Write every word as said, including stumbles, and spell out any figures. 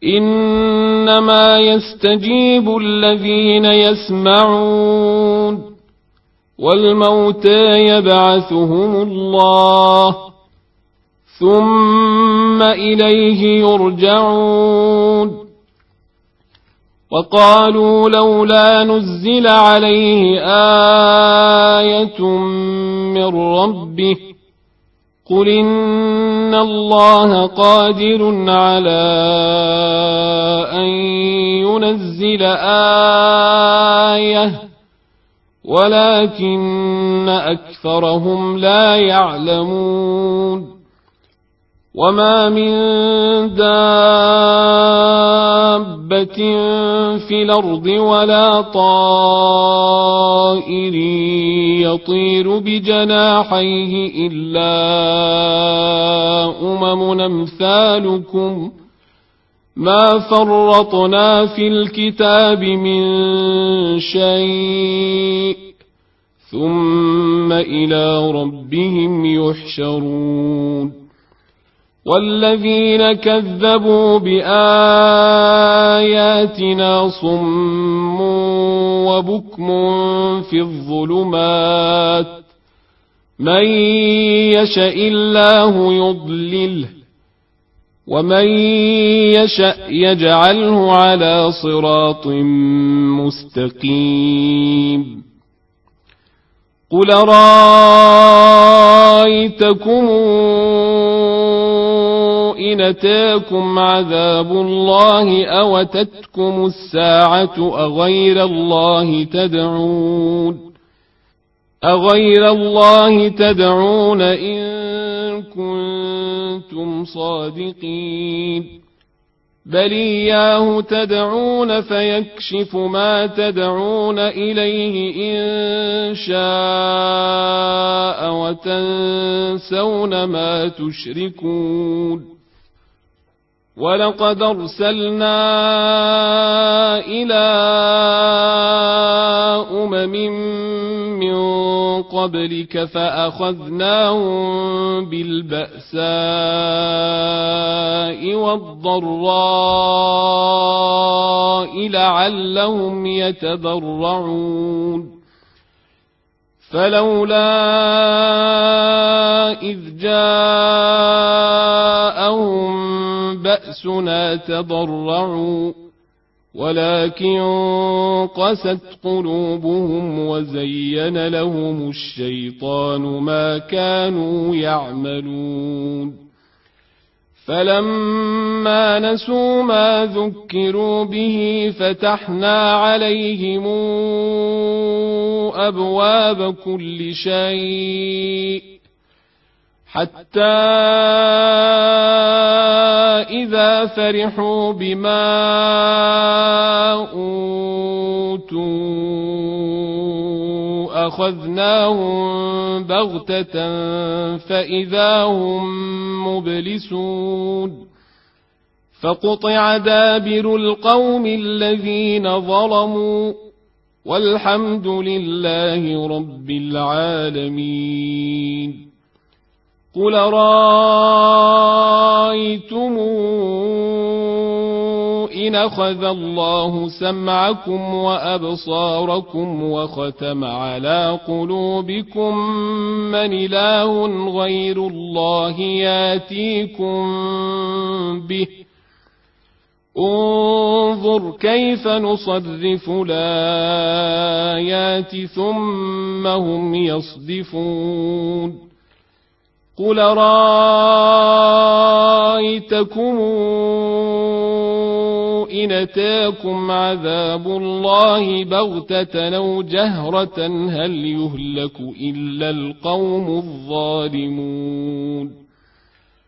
إنما يستجيب الذين يسمعون والموتى يبعثهم الله ثم إليه يرجعون وقالوا لولا نزل عليه آية من ربه قل إن الله قادر على أن ينزل آية ولكن أكثرهم لا يعلمون وما من دابة في الأرض ولا طائر يطير بجناحيه إلا أمم أمثالكم ما فرطنا في الكتاب من شيء ثم إلى ربهم يحشرون والذين كذبوا بآياتنا صم وبكم في الظلمات من يشاء الله يضلله ومن يشاء يجعله على صراط مستقيم قل رأيتكم إن أتاكم عذاب الله أو أتتكم الساعة أغير الله تدعون أغير الله تدعون إن كنتم صادقين بل إياه تدعون فيكشف ما تدعون إليه إن شاء وتنسون ما تشركون ولقد أرسلنا إلى أمم من قبلك فأخذناهم بالبأساء والضراء لعلهم يتضرعون فلولا إذ جاءهم بأسنا تضرعوا ولكن قست قلوبهم وزين لهم الشيطان ما كانوا يعملون فلما نسوا ما ذكروا به فتحنا عليهم أبواب كل شيء حتى إذا فرحوا بما أوتوا أخذناهم بغتة فإذا هم مبلسون فقطع دابر القوم الذين ظلموا والحمد لله رب العالمين قل رأيتم إن أخذ الله سمعكم وأبصاركم وختم على قلوبكم من إله غير الله ياتيكم به انظر كيف نصرف الآيات ثم هم يصدفون قل رأيتكم إن أتاكم عذاب الله بغتة أو جهرة هل يهلك إلا القوم الظالمون